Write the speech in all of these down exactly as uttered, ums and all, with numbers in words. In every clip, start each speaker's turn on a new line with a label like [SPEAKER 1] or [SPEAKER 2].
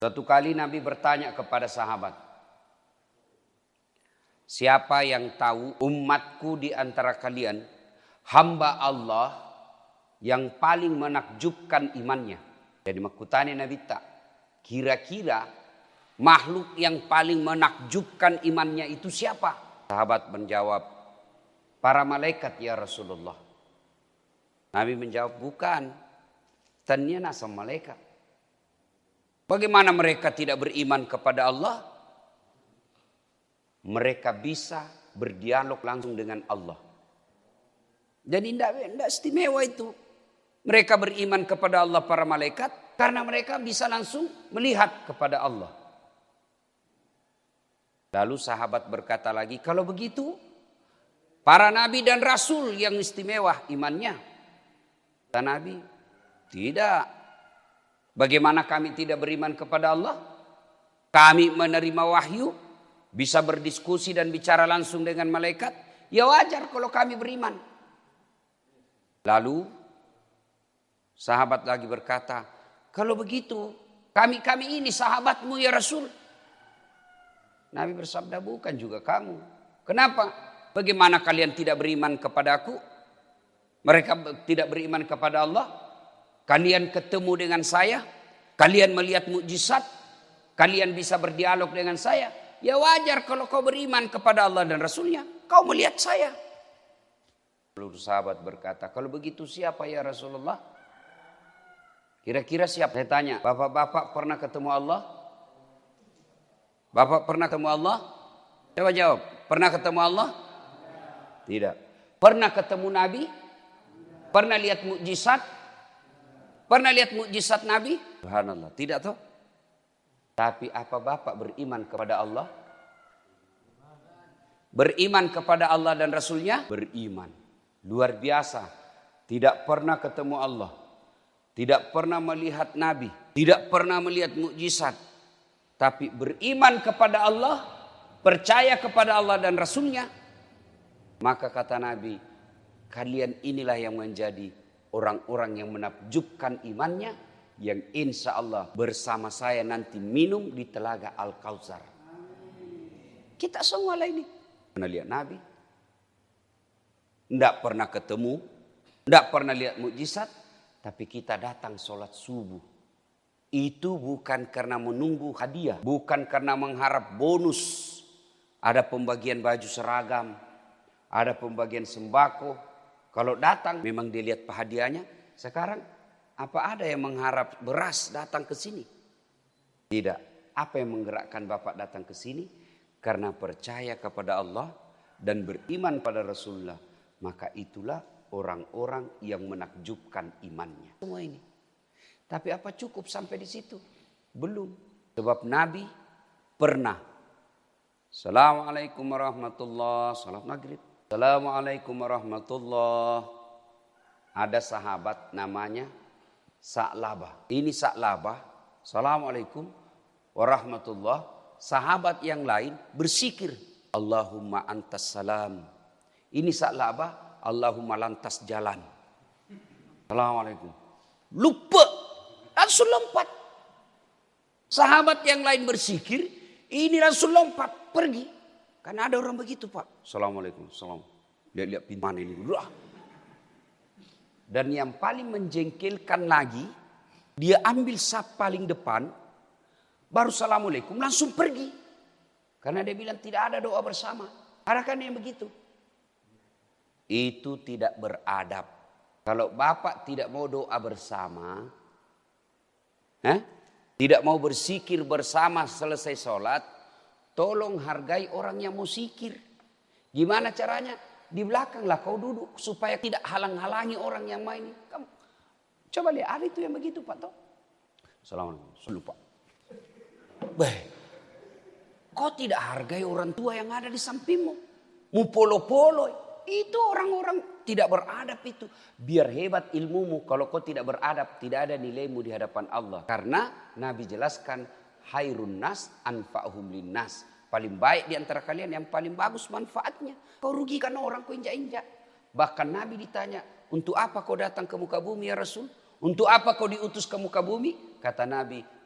[SPEAKER 1] Suatu kali Nabi bertanya kepada sahabat, siapa yang tahu umatku di antara kalian hamba Allah yang paling menakjubkan imannya? Jadi makutani Nabi tak, kira-kira makhluk yang paling menakjubkan imannya itu siapa? Sahabat menjawab, para malaikat ya Rasulullah. Nabi menjawab, bukan, tanya nasa malaikat. Bagaimana mereka tidak beriman kepada Allah? Mereka bisa berdialog langsung dengan Allah. Jadi tidak istimewa itu. Mereka beriman kepada Allah para malaikat karena mereka bisa langsung melihat kepada Allah. Lalu sahabat berkata lagi, kalau begitu para nabi dan rasul yang istimewa imannya. Kata Nabi, tidak. Bagaimana kami tidak beriman kepada Allah? Kami menerima wahyu, bisa berdiskusi dan bicara langsung dengan malaikat. Ya wajar kalau kami beriman. Lalu sahabat lagi berkata, kalau begitu kami-kami ini sahabatmu ya Rasul. Nabi bersabda, bukan juga kamu. Kenapa? Bagaimana kalian tidak beriman kepada aku? Mereka tidak beriman kepada Allah. Kalian ketemu dengan saya, kalian melihat mukjizat, kalian bisa berdialog dengan saya. Ya wajar kalau kau beriman kepada Allah dan Rasulnya, kau melihat saya. Lalu sahabat berkata, kalau begitu siapa ya Rasulullah? Kira-kira siapa? Saya tanya, bapak-bapak pernah ketemu Allah? Bapak pernah ketemu Allah? Coba jawab, pernah ketemu Allah? Tidak. Pernah ketemu Nabi? Pernah lihat mukjizat? Pernah lihat mukjizat Nabi? Subhanallah, tidak tahu. Tapi apa Bapak beriman kepada Allah? Beriman kepada Allah dan Rasulnya? Beriman. Luar biasa. Tidak pernah ketemu Allah. Tidak pernah melihat Nabi. Tidak pernah melihat mukjizat. Tapi beriman kepada Allah. Percaya kepada Allah dan Rasulnya. Maka kata Nabi, kalian inilah yang menjadi orang-orang yang menakjubkan imannya, yang insya Allah bersama saya nanti minum di telaga Al-Kautsar. Kita semua lah ini pernah lihat Nabi, tidak pernah ketemu, tidak pernah lihat mukjizat, tapi kita datang sholat subuh. Itu bukan karena menunggu hadiah, bukan karena mengharap bonus. Ada pembagian baju seragam, ada pembagian sembako. Kalau datang memang dilihat hadiahnya. Sekarang apa ada yang mengharap beras datang ke sini? Tidak. Apa yang menggerakkan Bapak datang ke sini? Karena percaya kepada Allah dan beriman pada Rasulullah. Maka itulah orang-orang yang menakjubkan imannya. Semua ini. Tapi apa cukup sampai di situ? Belum. Sebab Nabi pernah. Assalamualaikum warahmatullahi wabarakatuh. Salat maghrib. Assalamualaikum warahmatullahi. Ada sahabat namanya Sa'labah. Ini Sa'labah. Assalamualaikum warahmatullahi. Sahabat yang lain bersikir. Allahumma antas salam. Ini Sa'labah. Allahumma lantas jalan. Assalamualaikum. Lupa. Langsung lompat. Sahabat yang lain bersikir. Ini langsung lompat. Pergi. Karena ada orang begitu Pak. Assalamualaikum. Salam. Lihat-lihat pintu mana ini. Dan yang paling menjengkelkan lagi. Dia ambil saf paling depan. Baru Assalamualaikum. Langsung pergi. Karena dia bilang tidak ada doa bersama. Ada kan yang begitu. Itu tidak beradab. Kalau Bapak tidak mau doa bersama. Eh? Tidak mau bersikir bersama selesai sholat. Tolong hargai orang yang mau zikir. Gimana caranya? Di belakanglah kau duduk supaya tidak halang-halangi orang yang main. Kamu coba lihat, ada itu yang begitu Pak toh. Assalamualaikum. Lupa. Baik. Kau tidak hargai orang tua yang ada di sampingmu. Mu polo-polo. Itu orang-orang tidak beradab itu. Biar hebat ilmumu, kalau kau tidak beradab, tidak ada nilaimu di hadapan Allah. Karena Nabi jelaskan, Hairun nas anfa'uhum linnas. Paling baik di antara kalian yang paling bagus manfaatnya. Kau rugikan orang, kau injak-injak. Bahkan Nabi ditanya, untuk apa kau datang ke muka bumi ya Rasul? Untuk apa kau diutus ke muka bumi? Kata Nabi,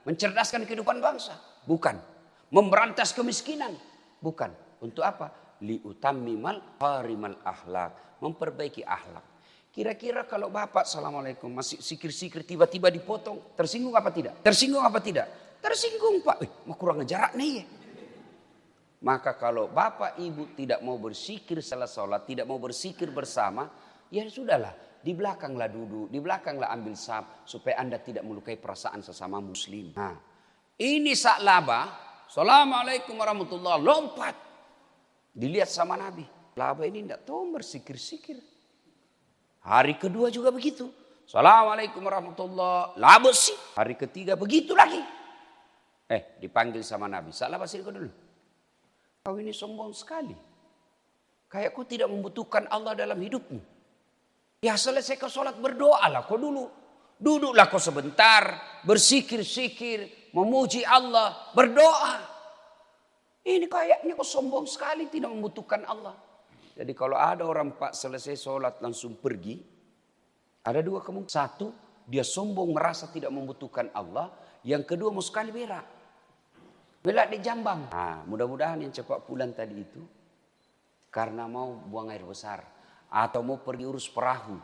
[SPEAKER 1] Mencerdaskan kehidupan bangsa? Bukan. Memberantas kemiskinan? Bukan. Untuk apa? Liutammimal harimal akhlak. Memperbaiki akhlak. Kira-kira kalau bapak assalamualaikum masih sikir-sikir tiba-tiba dipotong. Tersinggung apa tidak? Tersinggung apa tidak? Tersinggung pak. Eh, mau kurang jarak nih ya. Maka kalau bapak ibu tidak mau bersikir setelah sholat. Tidak mau bersikir bersama. Ya sudahlah. Di belakanglah duduk. Di belakanglah ambil sab. Supaya anda tidak melukai perasaan sesama muslim. Nah, ini Sa'labah. Assalamualaikum warahmatullahi wabarakatuh. Lompat. Dilihat sama Nabi. Sa'labah ini tidak tahu bersikir-sikir. Hari kedua juga begitu. Assalamualaikum warahmatullahi wabarakatuh. Sih. Hari ketiga begitu lagi. Eh dipanggil sama Nabi. Sa'labah sini kau dulu. Kau ini sombong sekali. Kayak kau tidak membutuhkan Allah dalam hidupmu. Ya selesai kau sholat berdoalah kau dulu. Duduklah kau sebentar. Bersikir-sikir. Memuji Allah. Berdoa. Ini kayaknya kau sombong sekali tidak membutuhkan Allah. Jadi kalau ada orang pak selesai sholat langsung pergi. Ada dua kemungkinan. Satu, dia sombong merasa tidak membutuhkan Allah. Yang kedua mau sekali berak. Berak di jambang. Nah, mudah-mudahan yang cepat pulang tadi itu. Karena mau buang air besar. Atau mau pergi urus perahu.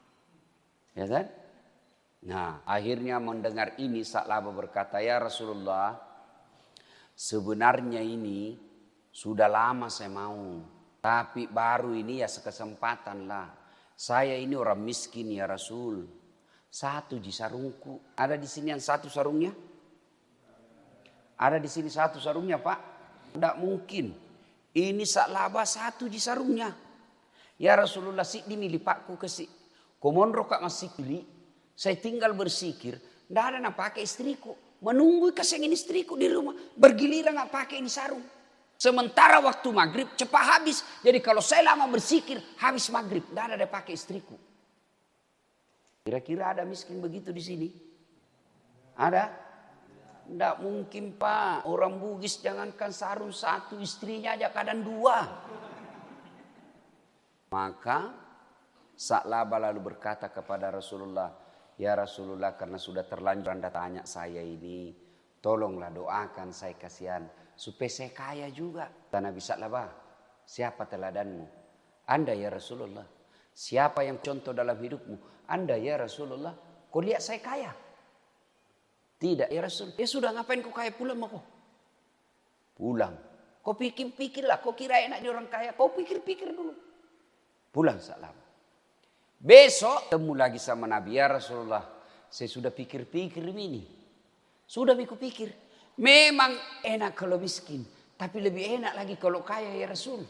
[SPEAKER 1] Ya kan? Nah akhirnya mendengar ini Sa'labah berkata, ya Rasulullah. Sebenarnya ini sudah lama saya mau. Tapi baru ini ya sekesempatan lah. Saya ini orang miskin ya Rasul. Satu di sarungku. Ada di sini yang satu sarungnya? Ada di sini satu sarungnya pak? Tidak mungkin. Ini Sa'labah satu di sarungnya. Ya Rasulullah sik dimilih pakku kesik. Komondro kak masih pilih. Saya tinggal bersikir. Tidak ada nak pakai istriku. Menunggu kesengin istriku di rumah. Bergiliran nak pakai ini sarung. Sementara waktu maghrib cepat habis. Jadi kalau saya lama bersikir habis maghrib. Tidak ada dia pakai istriku. Kira-kira ada miskin begitu di sini? Ada? Tidak mungkin pak. Orang Bugis jangankan sarung satu. Istrinya aja kadang dua. Maka Sa'labah lalu berkata kepada Rasulullah. Ya Rasulullah karena sudah terlanjur anda tanya saya ini. Tolonglah doakan saya kasihan. Supaya saya kaya juga. Dan Nabi Sa'labah, siapa teladanmu? Anda ya Rasulullah. Siapa yang contoh dalam hidupmu? Anda ya Rasulullah. Kau lihat saya kaya? Tidak ya Rasul. Ya sudah ngapain kau kaya pulang mau kau? Pulang. Kau pikir-pikirlah. Kau kira enak di orang kaya. Kau pikir-pikir dulu. Pulang Sa'labah. Besok temu lagi sama Nabi. Ya Rasulullah. Saya sudah pikir-pikir ini. Sudah aku pikir. Memang enak kalau miskin. Tapi lebih enak lagi kalau kaya ya Rasul.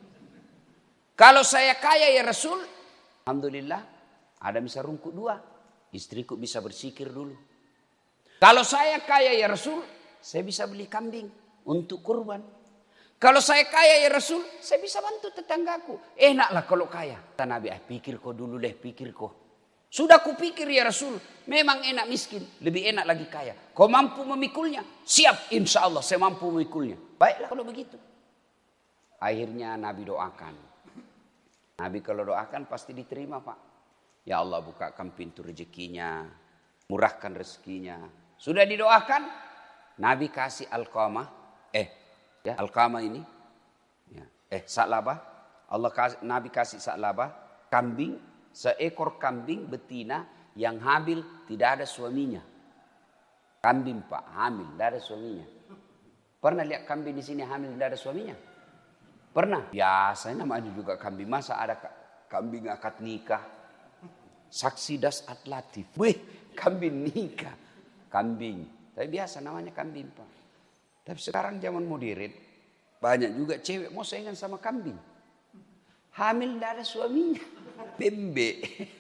[SPEAKER 1] Kalau saya kaya ya Rasul. Alhamdulillah. Ada misal rungkuk dua. Istriku bisa bersikir dulu. Kalau saya kaya ya Rasul. Saya bisa beli kambing. Untuk kurban. Kalau saya kaya ya Rasul. Saya bisa bantu tetanggaku. Enaklah kalau kaya. Kata Nabi. Ah, pikir kau dulu deh. Pikir kau. Sudah kupikir ya Rasul. Memang enak miskin. Lebih enak lagi kaya. Kau mampu memikulnya? Siap insya Allah saya mampu memikulnya. Baiklah kalau begitu. Akhirnya Nabi doakan. Nabi kalau doakan pasti diterima pak. Ya Allah bukakan pintu rezekinya. Murahkan rezekinya. Sudah didoakan. Nabi kasih Alqamah. Eh ya Alqamah ini. Ya, eh Sa'labah. Allah kasih, Nabi kasih Sa'labah. Kambing. Seekor kambing betina yang hamil tidak ada suaminya. Kambing pak hamil tidak ada suaminya. Pernah lihat kambing di sini hamil tidak ada suaminya? Pernah? Biasanya namanya juga kambing. Masa ada kambing akad nikah? Saksi das atlatif. Wih kambing nikah. Kambing. Tapi biasa namanya kambing pak. Tapi sekarang zaman modern. Banyak juga cewek mau saingan sama kambing. Hamil tidak ada suaminya. Bembe.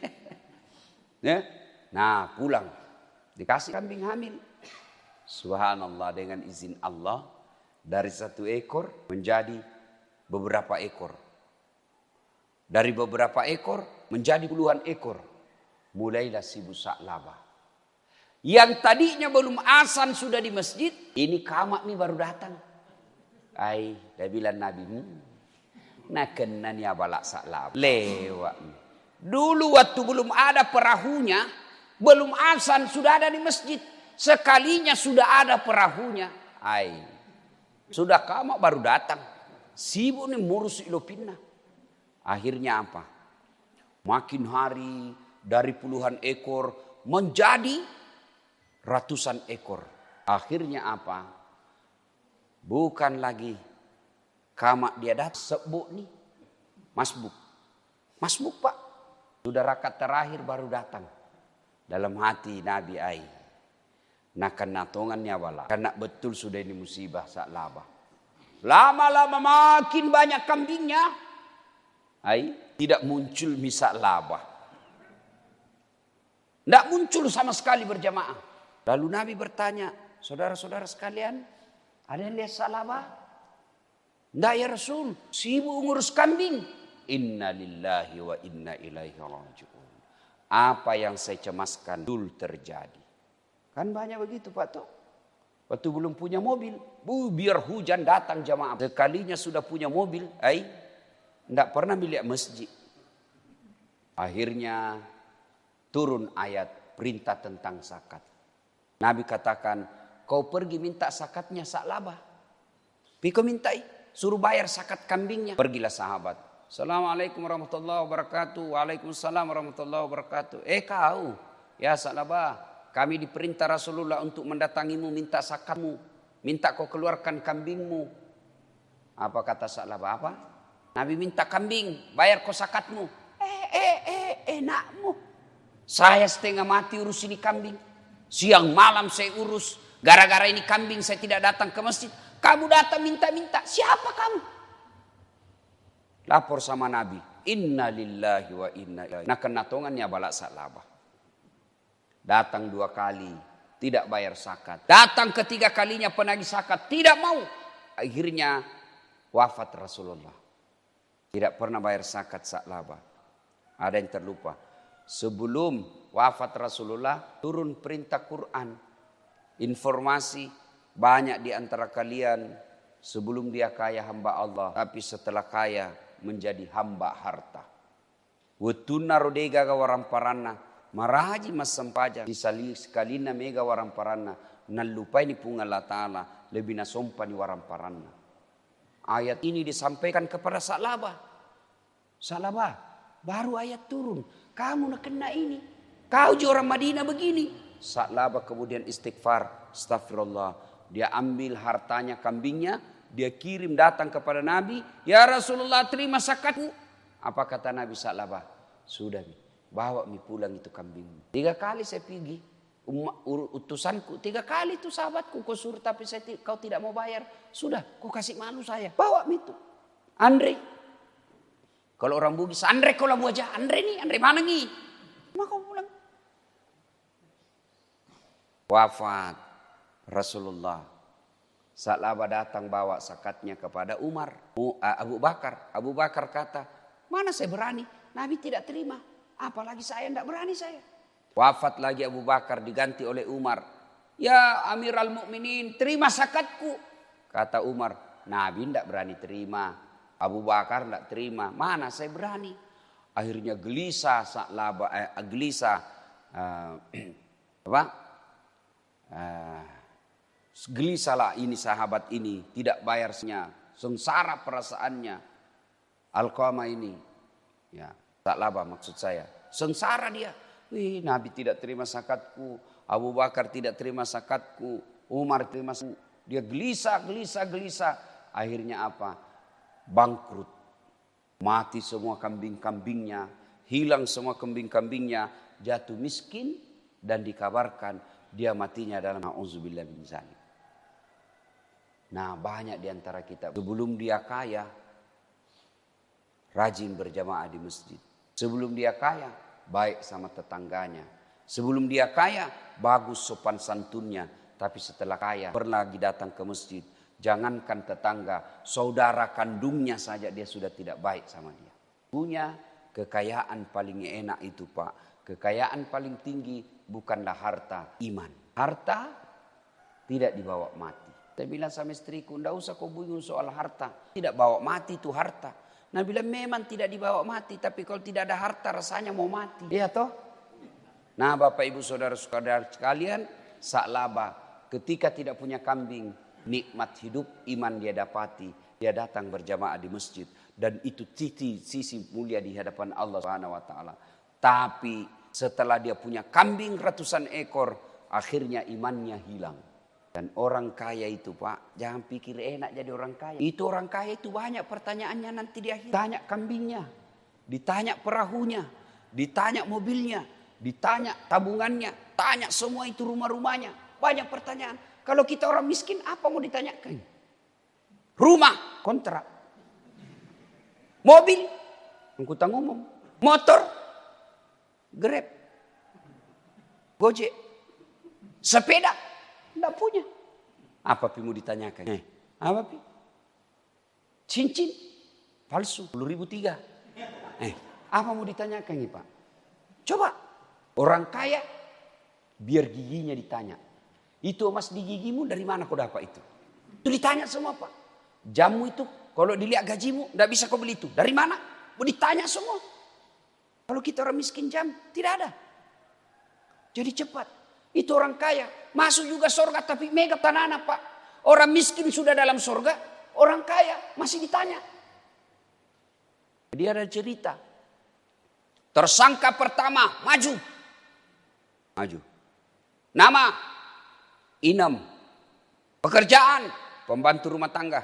[SPEAKER 1] Ya. Nah pulang. Dikasih kambing hamil. Subhanallah dengan izin Allah. Dari satu ekor menjadi beberapa ekor. Dari beberapa ekor menjadi puluhan ekor. Mulailah sibuk Sa'labah. Yang tadinya belum azan sudah di masjid. Ini kamak nih baru datang. Ay, dah bilang Nabi. Hmm. Nak kena ni abalak Sa'labah. Lewat. Dulu waktu belum ada perahunya. Belum azan sudah ada di masjid. Sekalinya sudah ada perahunya. Ai. Sudah kamu baru datang. Sibuk nih ngurus ilopina. Akhirnya apa? Makin hari dari puluhan ekor menjadi ratusan ekor. Akhirnya apa? Bukan lagi kamak dia datang. Sebuk nih. Masbuk. Masbuk pak. Sudah rakaat terakhir baru datang. Dalam hati Nabi Ai. Nah kena tongannya wala. Karena betul sudah ini musibah Sa'labah. Lama-lama makin banyak kambingnya. Ai tidak muncul misal Sa'labah. Tidak muncul sama sekali berjamaah. Lalu Nabi bertanya, saudara-saudara sekalian, ada yang lihat Sa'labah? Tidak ya Rasul, sibuk ngurus kambing. Inna lillahi wa inna ilaihi raji'un. Apa yang saya cemaskan dul terjadi. Kan banyak begitu Pak Tok. Waktu belum punya mobil, bu, biar hujan datang jamaah. Sekalinya sudah punya mobil, ai, tidak pernah melihat masjid. Akhirnya turun ayat perintah tentang zakat. Nabi katakan, kau pergi minta zakatnya Sa'labah. Piko mintai, suruh bayar zakat kambingnya. Pergilah sahabat. Assalamualaikum warahmatullahi wabarakatuh. Waalaikumsalam warahmatullahi wabarakatuh. Eh kau, ya Sa'labah. Kami diperintah Rasulullah untuk mendatangimu minta zakatmu. Minta kau keluarkan kambingmu. Apa kata Sa'labah? Apa? Nabi minta kambing. Bayar kau zakatmu. Eh, eh, eh, enakmu. Saya setengah mati urus ini kambing. Siang malam saya urus. Gara-gara ini kambing saya tidak datang ke masjid. Kamu datang minta-minta. Siapa kamu? Lapor sama Nabi. Inna lillahi wa inna ilaihi. Nah kenatongannya balak Sa'labah. Datang dua kali, tidak bayar zakat. Datang ketiga kalinya penagih zakat, tidak mau. Akhirnya wafat Rasulullah. Tidak pernah bayar zakat Sa'labah. Ada yang terlupa. Sebelum wafat Rasulullah, turun perintah Quran. Informasi banyak di antara kalian sebelum dia kaya hamba Allah. Tapi setelah kaya menjadi hamba harta. Wetuna rodega gawaramparana. Maraji mas sempaja disali sekalina mega waramparana nalupai ni punga Allah Ta'ala lebih nasompa ni waramparana. Ayat ini disampaikan kepada Sa'labah. Sa'labah baru ayat turun. Kamu nak kena ini. Kau je orang Madinah begini. Sa'labah kemudian istighfar. Astagfirullah. Dia ambil hartanya kambingnya. Dia kirim datang kepada Nabi. Ya Rasulullah terima zakatku. Apa kata Nabi Sa'labah? Sudah nih. Bawa mi pulang itu kambing. Tiga kali saya pergi. Utusanku. Tiga kali itu sahabatku. Kau suruh tapi saya, kau tidak mau bayar. Sudah. Kau kasih malu saya. Bawa mi itu. Andre. Kalau orang Bugis. Andre kau lah buaja. Andre nih. Andre mana nih? Mana kau pulang? Wafat Rasulullah. Sa'labah datang bawa zakatnya kepada Umar. Abu Bakar. Abu Bakar kata. Mana saya berani. Nabi tidak terima. Apalagi saya tidak berani saya. Wafat lagi Abu Bakar diganti oleh Umar. Ya Amiral Mukminin terima zakatku. Kata Umar. Nabi tidak berani terima. Abu Bakar tidak terima. Mana saya berani. Akhirnya gelisah Sa'labah. Eh, gelisah. Uh, apa? Uh, gelisahlah ini sahabat ini. Tidak bayarnya. Sengsara perasaannya. Alqamah ini. Ya. Sa'labah maksud saya. Sengsara dia. Wih, Nabi tidak terima zakatku. Abu Bakar tidak terima zakatku. Umar terima zakatku. Dia gelisah, gelisah, gelisah. Akhirnya apa? Bangkrut. Mati semua kambing-kambingnya. Hilang semua kambing-kambingnya. Jatuh miskin. Dan dikabarkan dia matinya dalam na'udzubillah min dzalik. Nah banyak diantara kita. Sebelum dia kaya. Rajin berjamaah di masjid. Sebelum dia kaya, baik sama tetangganya. Sebelum dia kaya, bagus sopan santunnya. Tapi setelah kaya, pernah lagi datang ke masjid. Jangankan tetangga, saudara kandungnya saja dia sudah tidak baik sama dia. Punya kekayaan paling enak itu Pak. Kekayaan paling tinggi bukanlah harta, iman. Harta tidak dibawa mati. Saya bilang sama istriku, tidak usah kau bingung soal harta. Tidak bawa mati itu harta. Nabi bilang memang tidak dibawa mati. Tapi kalau tidak ada harta rasanya mau mati. Iya toh? Nah Bapak Ibu Saudara-saudara sekalian. Sa'labah ketika tidak punya kambing, nikmat hidup iman dia dapati. Dia datang berjamaah di masjid. Dan itu sisi, sisi mulia di hadapan Allah Subhanahu wa taala. Tapi setelah dia punya kambing ratusan ekor, akhirnya imannya hilang. Dan orang kaya itu Pak, jangan pikir enak jadi orang kaya. Itu orang kaya itu banyak pertanyaannya nanti di akhir. Tanya kambingnya, ditanya perahunya, ditanya mobilnya, ditanya tabungannya, tanya semua itu rumah-rumahnya. Banyak pertanyaan. Kalau kita orang miskin apa mau ditanyakan? Rumah, kontrak. Mobil, angkutan umum. Motor, Grab, Gojek, sepeda. Tidak punya. Apa pi mau ditanyakan? Eh, apa pi? Cincin palsu sepuluh ribu tiga. Eh, apa mau ditanyakan nih Pak? Coba orang kaya biar giginya ditanya. Itu emas di gigimu dari mana kau dapat itu? Itu ditanya semua Pak. Jamu itu kalau dilihat gajimu tidak bisa kau beli itu. Dari mana? Mau ditanya semua. Kalau kita orang miskin jam tidak ada. Jadi cepat. Itu orang kaya. Masuk juga surga tapi mega tanana Pak. Orang miskin sudah dalam surga. Orang kaya masih ditanya. Jadi ada cerita. Tersangka pertama maju. Maju. Nama Inem. Pekerjaan pembantu rumah tangga.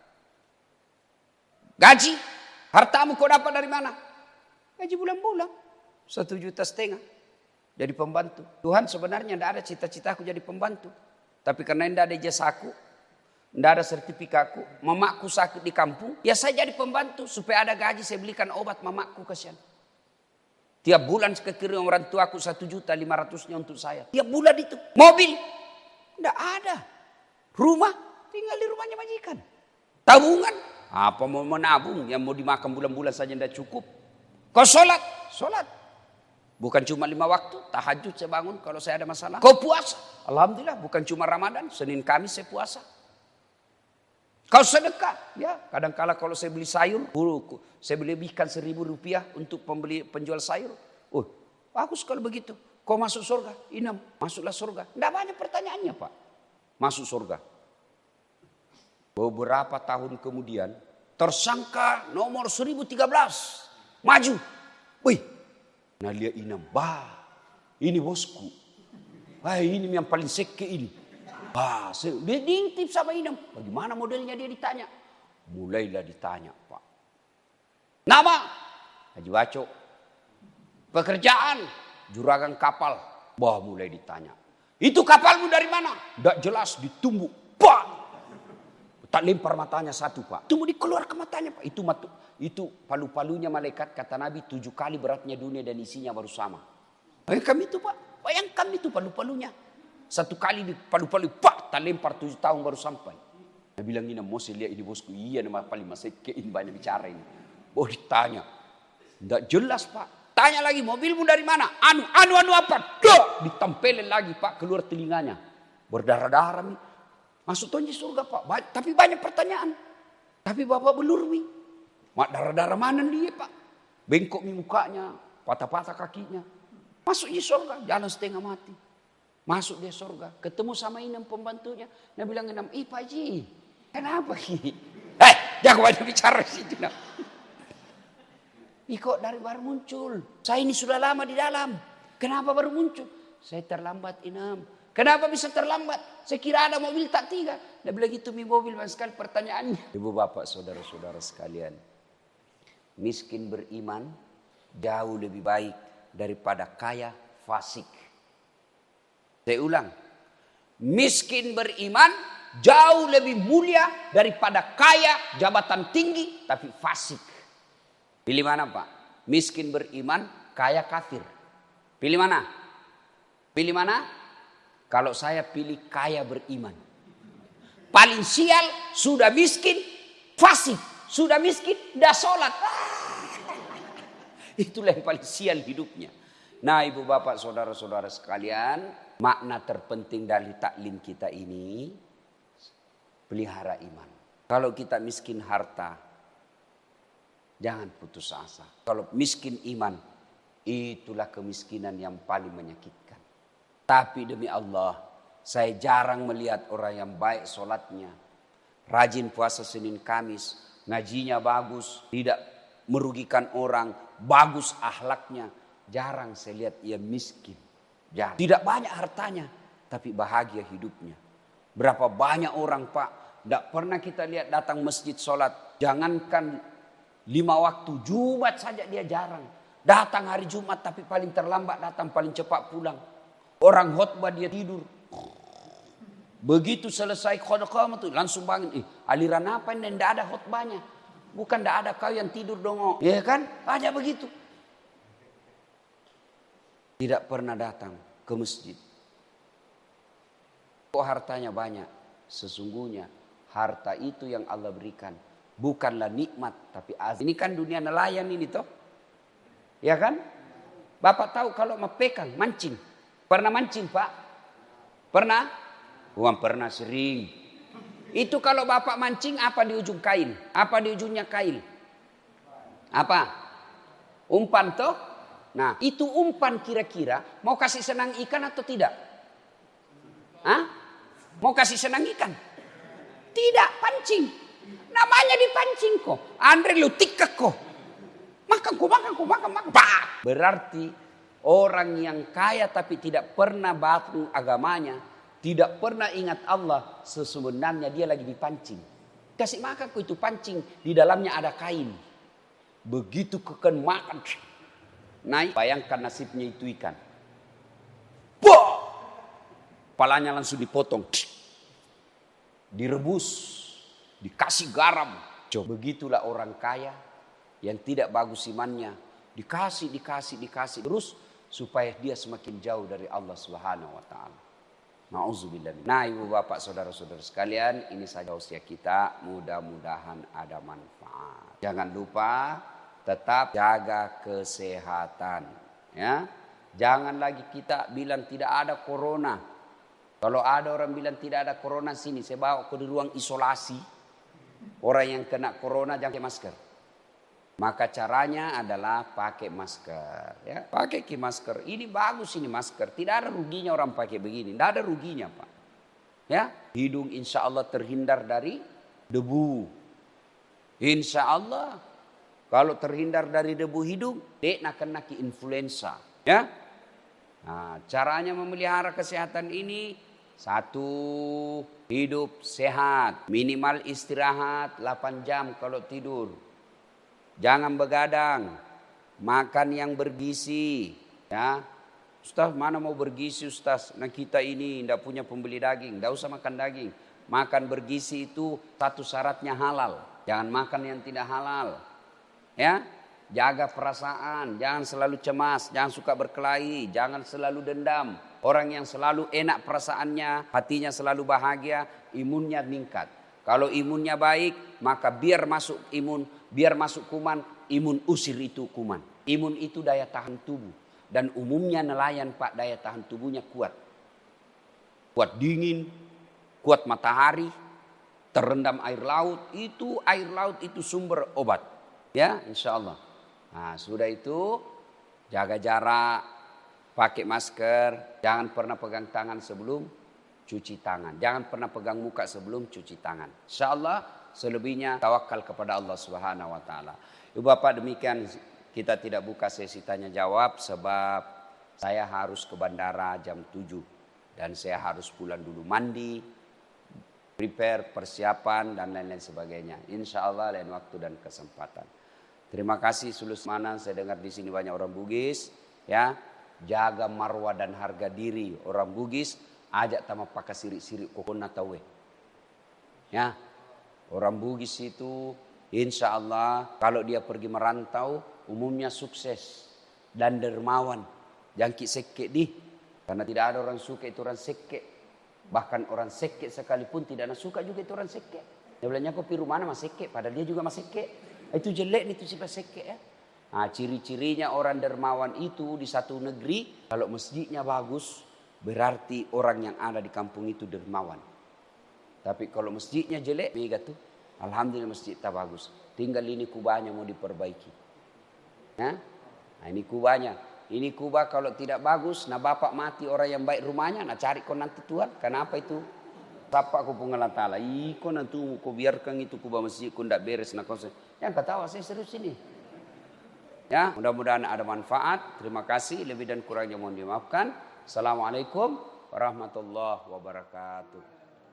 [SPEAKER 1] Gaji. Hartamu kau dapat dari mana? Gaji bulan-bulan. Satu juta setengah. Jadi pembantu. Tuhan sebenarnya tidak ada cita-cita aku jadi pembantu. Tapi karena tidak ada ijazahku, tidak ada sertifikatku, mamaku sakit di kampung, ya saya jadi pembantu supaya ada gaji saya belikan obat mamaku kasihan. Tiap bulan kekirim orang tuaku satu juta lima ratusnya untuk saya. Tiap bulan itu. Mobil, tidak ada. Rumah, tinggal di rumahnya majikan. Tabungan, apa mau menabung yang mau dimakan bulan-bulan saja tidak cukup. Kau sholat, sholat. Bukan cuma lima waktu, tahajud saya bangun kalau saya ada masalah. Kau puasa, alhamdulillah bukan cuma Ramadan, Senin Kamis saya puasa. Kau sedekah, ya kadang-kala kalau saya beli sayur, saya beli lebihkan seribu rupiah untuk pembeli penjual sayur. Oh, bagus kalau begitu. Kau masuk surga, Inem, masuklah surga. Tidak banyak pertanyaannya Pak, masuk surga. Beberapa tahun kemudian, tersangka nomor seribu tiga belas maju. Wih. Nah lihat Inem, bah ini bosku. Wah ini yang paling seke ini. Bah, dia diintip sama Inem. Bagaimana modelnya dia ditanya? Mulailah ditanya Pak. Nama? Haji Waco. Pekerjaan? Juragan kapal. Bah mulai ditanya. Itu kapalmu dari mana? Tidak jelas ditumbuk. Bah. Tak lempar matanya satu Pak. Itu mau dikeluar ke matanya Pak. Itu matu, itu palu-palunya malaikat kata Nabi tujuh kali beratnya dunia dan isinya baru sama. Bayangkan itu Pak. Bayangkan itu palu-palunya. Satu kali di palu-palu Pak. Tak lempar tujuh tahun baru sampai. Dia bilang ini mau saya lihat ini bosku. Iya nama paling masih kein banyak bicara ini. Oh ditanya. Tidak jelas Pak. Tanya lagi mobilmu dari mana? Anu, anu, anu apa? Duh! Ditempelin lagi Pak keluar telinganya. Berdarah-darah nih. Masuk tonji surga Pak. Ba tapi banyak pertanyaan. Tapi Bapak belur mi. Mak darah-darah mana dia Pak. Bengkok mi mukanya. Patah-patah kakinya. Masuk di surga. Jalan setengah mati. Masuk dia surga. Ketemu sama Inem pembantunya. Dia bilang Inem. Ih Pak Ji. Kenapa Ki? Eh jangan banyak bicara di situ. Ih kok dari baru muncul. Saya ini sudah lama di dalam. Kenapa baru muncul? Saya terlambat Inem. Kenapa bisa terlambat? Saya kira ada mobil tak tiga. Dia bilang itu mi mobil mas sekali pertanyaannya. Ibu bapak saudara-saudara sekalian. Miskin beriman jauh lebih baik daripada kaya fasik. Saya ulang. Miskin beriman jauh lebih mulia daripada kaya jabatan tinggi tapi fasik. Pilih mana Pak? Miskin beriman, kaya kafir. Pilih mana? Pilih mana? Kalau saya pilih kaya beriman. Paling sial sudah miskin, fasik. Sudah miskin, dah sholat. Itulah yang paling sial hidupnya. Nah ibu bapak saudara-saudara sekalian. Makna terpenting dari taklim kita ini. Pelihara iman. Kalau kita miskin harta. Jangan putus asa. Kalau miskin iman. Itulah kemiskinan yang paling menyakitkan. Tapi demi Allah, Saya jarang melihat orang yang baik sholatnya, rajin puasa Senin Kamis, ngajinya bagus, tidak merugikan orang, bagus akhlaknya. Jarang saya lihat ia miskin. Jarang. Tidak banyak hartanya, tapi bahagia hidupnya. Berapa banyak orang Pak, tidak pernah kita lihat datang masjid sholat. Jangankan lima waktu, Jumat saja dia jarang. Datang hari Jumat tapi paling terlambat datang, paling cepat pulang. Orang khotbah dia tidur. Begitu selesai khotbah itu langsung bangun. Eh, aliran apa ini? Tidak ada khotbahnya. Bukan tidak ada, kau yang tidur dong. Ya kan? Banyak begitu. Tidak pernah datang ke masjid. Kok hartanya banyak? Sesungguhnya harta itu yang Allah berikan. Bukanlah nikmat tapi azab. Ini kan dunia nelayan ini toh. Ya kan? Bapak tahu kalau mau pekan, mancing. Pernah mancing Pak? Pernah? Bukan pernah, sering. Itu kalau bapak mancing apa di ujung kail? Apa di ujungnya kail? Apa? Umpan toh? Nah itu umpan kira-kira mau kasih senang ikan atau tidak? Hah? Mau kasih senang ikan? Tidak, pancing. Namanya dipancing kok. Andre lu tikek kok. Makan kok, makan kok, makan, makan. Bah! Berarti orang yang kaya tapi tidak pernah batu agamanya, tidak pernah ingat Allah, sesungguhnya dia lagi dipancing. Kasih makan kok itu pancing, di dalamnya ada kain. Begitu keken makan, naik, bayangkan nasibnya itu ikan. Boh! Palanya langsung dipotong, direbus, dikasih garam. Coba. Begitulah orang kaya yang tidak bagus imannya, dikasih, dikasih, dikasih terus supaya dia semakin jauh dari Allah Subhanahu Wa Taala. Nauzubillah. Nah ibu bapak saudara-saudara sekalian, ini saja usia kita, mudah-mudahan ada manfaat. Jangan lupa tetap jaga kesehatan, ya. Jangan lagi kita bilang tidak ada corona. Kalau ada orang bilang tidak ada corona, sini saya bawa ke ruang isolasi. Orang yang kena corona jangan pakai masker. Maka caranya adalah pakai masker, ya. Pakai masker. Ini bagus ini masker. Tidak ada ruginya orang pakai begini. Tidak ada ruginya Pak. Ya, hidung insya Allah terhindar dari debu. Insya Allah kalau terhindar dari debu hidung, dek nak kena ki influenza. Ya. Nah, caranya memelihara kesehatan ini satu, hidup sehat, minimal istirahat delapan jam kalau tidur. Jangan begadang, makan yang bergizi, ya. Ustaz, mana mau bergizi Ustaz? Nah kita ini tidak punya pembeli daging, tidak usah makan daging. Makan bergizi itu satu syaratnya halal. Jangan makan yang tidak halal, ya. Jaga perasaan, jangan selalu cemas, jangan suka berkelahi, jangan selalu dendam. Orang yang selalu enak perasaannya, hatinya selalu bahagia, imunnya meningkat. Kalau imunnya baik, maka biar masuk imun, biar masuk kuman, imun usir itu kuman. Imun itu daya tahan tubuh. Dan umumnya nelayan Pak, daya tahan tubuhnya kuat. Kuat dingin, kuat matahari, terendam air laut. Itu air laut itu sumber obat. Ya, insya Allah. Nah, sudah itu jaga jarak, pakai masker, jangan pernah pegang tangan sebelum cuci tangan. Jangan pernah pegang muka sebelum cuci tangan. Insya Allah selebihnya tawakal kepada Allah Subhanahu Wa Taala. Ibu bapak demikian kita tidak buka sesi tanya jawab sebab saya harus ke bandara jam tujuh. Dan saya harus pulang dulu mandi, prepare, persiapan dan lain-lain sebagainya. Insya Allah lain waktu dan kesempatan. Terima kasih Sulus Manan, saya dengar di sini banyak orang Bugis. Ya, jaga marwah dan harga diri orang Bugis. Ajak tama pakai sirik-sirik kokona tawe. Ya, orang Bugis itu insya Allah kalau dia pergi merantau umumnya sukses dan dermawan. Jangkit sekek di, karena tidak ada orang suka itu orang sekek. Bahkan orang sekek sekalipun tidak suka juga itu orang sekek. Dia bilangnya kok piru mana mas sekek, padahal dia juga mas sekek. Itu jelek itu sifat sekek ya. Nah, ciri-cirinya orang dermawan itu di satu negeri kalau masjidnya bagus. Berarti orang yang ada di kampung itu dermawan. Tapi kalau masjidnya jelek, mega tuh. Alhamdulillah masjid tak bagus. Tinggal ini kubahnya mau diperbaiki. Ya? Nah ini kubahnya. Ini kubah kalau tidak bagus, nah bapak mati orang yang baik rumahnya, nah cari kau nanti Tuhan. Kenapa itu? Sapa aku pengalat ta'ala. Iko nanti kau biarkan itu kubah masjid, kau tidak beres. Nah kau yang ketawa saya serius ini. Ya, mudah-mudahan ada manfaat. Terima kasih. Lebih dan kurangnya mohon dimaafkan. Assalamualaikum warahmatullahi wabarakatuh.